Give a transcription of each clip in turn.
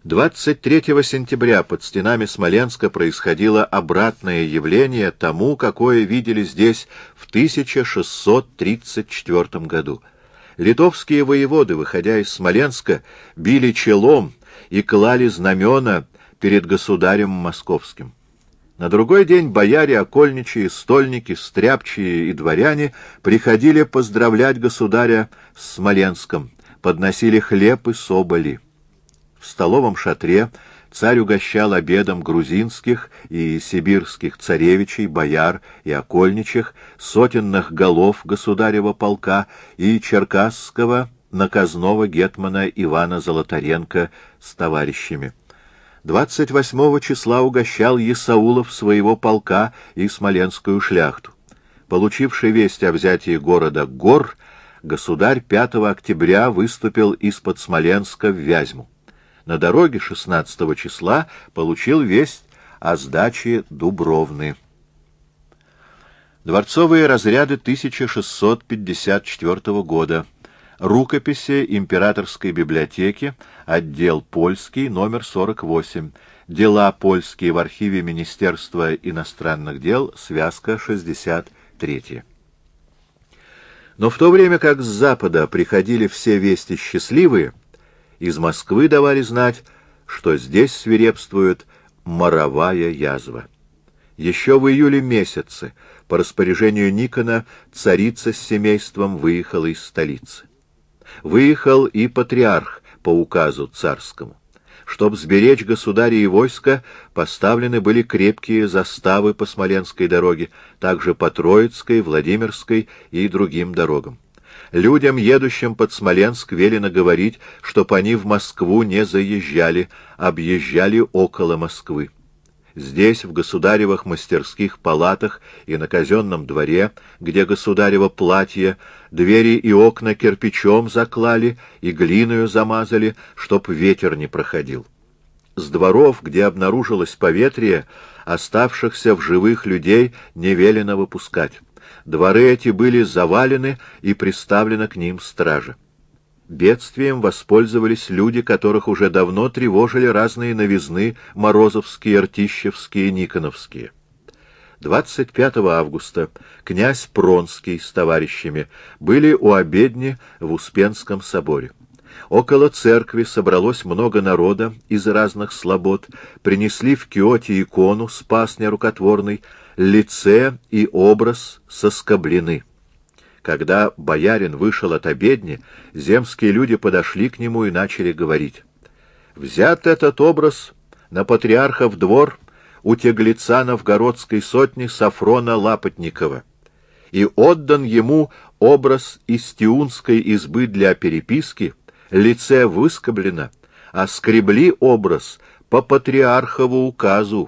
23 сентября под стенами Смоленска происходило обратное явление тому, какое видели здесь в 1634 году. Литовские воеводы, выходя из Смоленска, били челом и клали знамена перед государем московским. На другой день бояре, окольничьи, стольники, стряпчие и дворяне приходили поздравлять государя с Смоленском, подносили хлеб и соболи. В столовом шатре царь угощал обедом грузинских и сибирских царевичей, бояр и окольничих, сотенных голов государева полка и черкасского наказного гетмана Ивана Золотаренко с товарищами. 28 числа угощал Есаулов своего полка и смоленскую шляхту. Получивший весть о взятии города Гор, государь 5 октября выступил из-под Смоленска в Вязьму. На дороге 16 числа получил весть о сдаче Дубровны. Дворцовые разряды 1654 года. Рукописи Императорской библиотеки, отдел польский, номер 48. Дела польские в архиве Министерства иностранных дел, связка 63. Но в то время как с запада приходили все вести счастливые, из Москвы давали знать, что здесь свирепствует моровая язва. Еще в июле месяце по распоряжению Никона царица с семейством выехала из столицы. Выехал и патриарх по указу царскому. Чтоб сберечь государя и войска, поставлены были крепкие заставы по Смоленской дороге, также по Троицкой, Владимирской и другим дорогам. Людям, едущим под Смоленск, велено говорить, чтоб они в Москву не заезжали, объезжали около Москвы. Здесь, в государевых мастерских палатах и на казенном дворе, где государево платье, двери и окна кирпичом заклали и глиною замазали, чтоб ветер не проходил. С дворов, где обнаружилось поветрие, оставшихся в живых людей не велено выпускать. Дворы эти были завалены и приставлена к ним стража. Бедствием воспользовались люди, которых уже давно тревожили разные новизны морозовские, ртищевские, никоновские. 25 августа князь Пронский с товарищами были у обедни в Успенском соборе. Около церкви собралось много народа из разных слобод, принесли в киоте икону с пасня рукотворной, лице и образ соскоблены. Когда боярин вышел от обедни, земские люди подошли к нему и начали говорить: «Взят этот образ на патриархов двор у теглеца новгородской сотни Сафрона Лапотникова, и отдан ему образ из тиунской избы для переписки, лице выскоблено, а скребли образ по патриархову указу».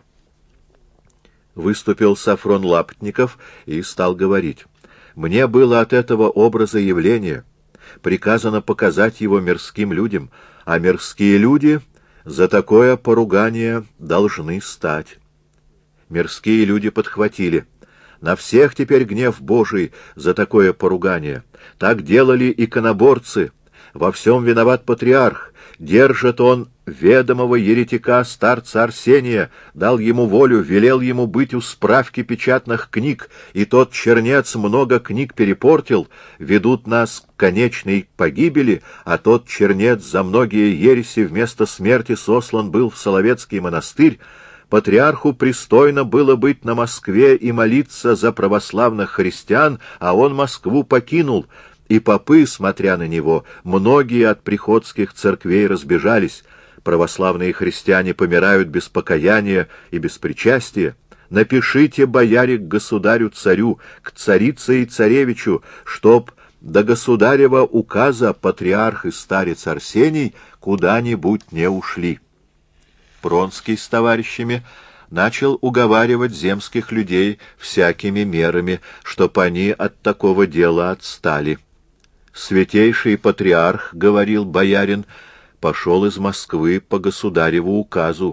Выступил Сафрон Лапотников и стал говорить: «Мне было от этого образа явление. Приказано показать его мирским людям, а мирские люди за такое поругание должны стать». Мирские люди подхватили: «На всех теперь гнев Божий за такое поругание. Так делали иконоборцы. Во всем виноват патриарх. Держит он ведомого еретика старца Арсения, дал ему волю, велел ему быть у справки печатных книг, и тот чернец много книг перепортил, ведут нас к конечной погибели, а тот чернец за многие ереси вместо смерти сослан был в Соловецкий монастырь. Патриарху пристойно было быть на Москве и молиться за православных христиан, а он Москву покинул». И попы, смотря на него, многие от приходских церквей разбежались. Православные христиане помирают без покаяния и без причастия. Напишите, бояре, к государю-царю, к царице и царевичу, чтоб до государева указа патриарх и старец Арсений куда-нибудь не ушли. Пронский с товарищами начал уговаривать земских людей всякими мерами, чтоб они от такого дела отстали. «Святейший патриарх, — говорил боярин, — пошел из Москвы по государеву указу,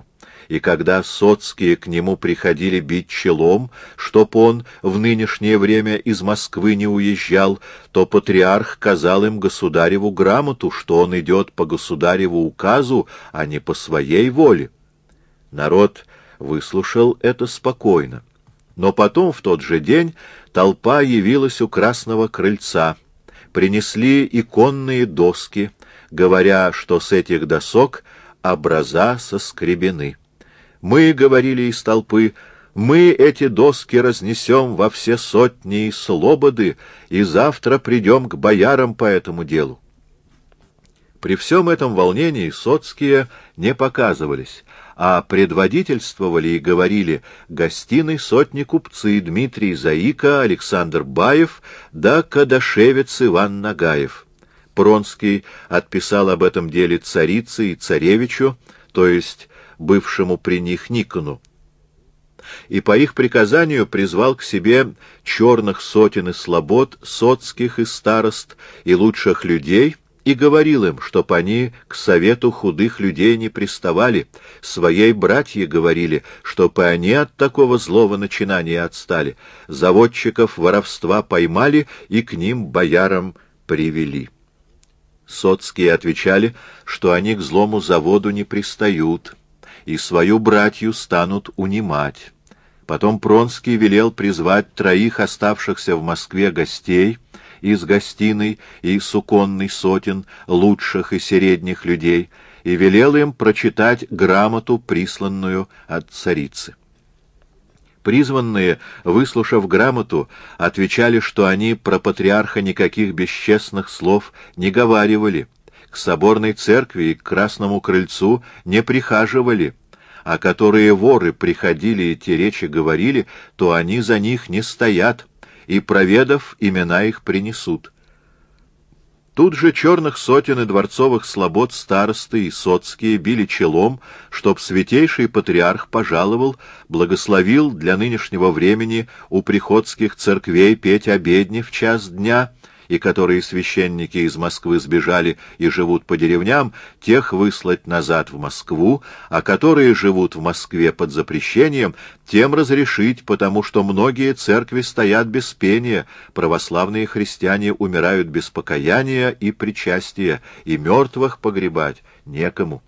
и когда соцкие к нему приходили бить челом, чтоб он в нынешнее время из Москвы не уезжал, то патриарх казал им государеву грамоту, что он идет по государеву указу, а не по своей воле. Народ выслушал это спокойно. Но потом, в тот же день, толпа явилась у Красного крыльца. Принесли иконные доски, говоря, что с этих досок образа соскребены. «Мы, — говорили из толпы, — мы эти доски разнесем во все сотни и слободы, и завтра придем к боярам по этому делу». При всем этом волнении соцкие не показывались, а предводительствовали и говорили гостиной сотни купцы Дмитрий Заика, Александр Баев да кадашевец Иван Нагаев. Пронский отписал об этом деле царице и царевичу, то есть бывшему при них Никону, и по их приказанию призвал к себе черных сотен и слобод, соцких и старост, и лучших людей, и говорил им, чтоб они к совету худых людей не приставали, своей братье говорили, чтоб и они от такого злого начинания отстали, заводчиков воровства поймали и к ним боярам привели. Соцкие отвечали, что они к злому заводу не пристают, и свою братью станут унимать. Потом Пронский велел призвать 3 оставшихся в Москве гостей из гостиной и суконной сотен, лучших и средних людей, и велел им прочитать грамоту, присланную от царицы. Призванные, выслушав грамоту, отвечали, что они про патриарха никаких бесчестных слов не говаривали, к соборной церкви и к Красному крыльцу не прихаживали, а которые воры приходили и те речи говорили, то они за них не стоят, и, проведав, имена их принесут. Тут же черных сотен и дворцовых слобод старосты и соцкие били челом, чтоб святейший патриарх пожаловал, благословил для нынешнего времени у приходских церквей петь обедни в час дня, и которые священники из Москвы сбежали и живут по деревням, тех выслать назад в Москву, а которые живут в Москве под запрещением, тем разрешить, потому что многие церкви стоят без пения, православные христиане умирают без покаяния и причастия, и мертвых погребать некому.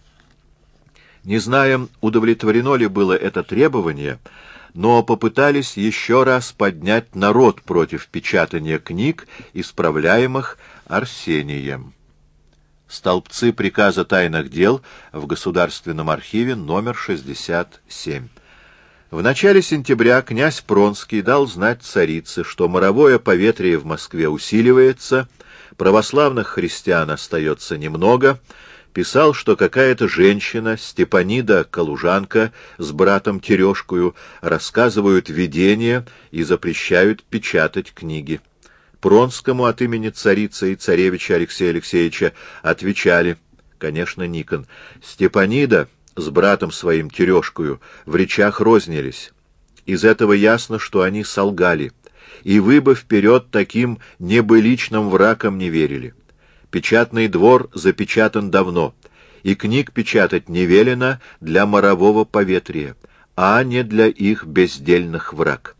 Не знаем, удовлетворено ли было это требование, но попытались еще раз поднять народ против печатания книг, исправляемых Арсением. Столбцы приказа тайных дел в Государственном архиве номер 67. В начале сентября князь Пронский дал знать царице, что моровое поветрие в Москве усиливается, православных христиан остается немного. Писал, что какая-то женщина, Степанида Калужанка, с братом Терешкою рассказывают видения и запрещают печатать книги. Пронскому от имени царицы и царевича Алексея Алексеевича отвечали, конечно, Никон: Степанида с братом своим Терешкою в речах рознились. Из этого ясно, что они солгали, и вы бы вперед таким небыличным врагам не верили. Печатный двор запечатан давно, и книг печатать не велено для морового поветрия, а не для их бездельных враг.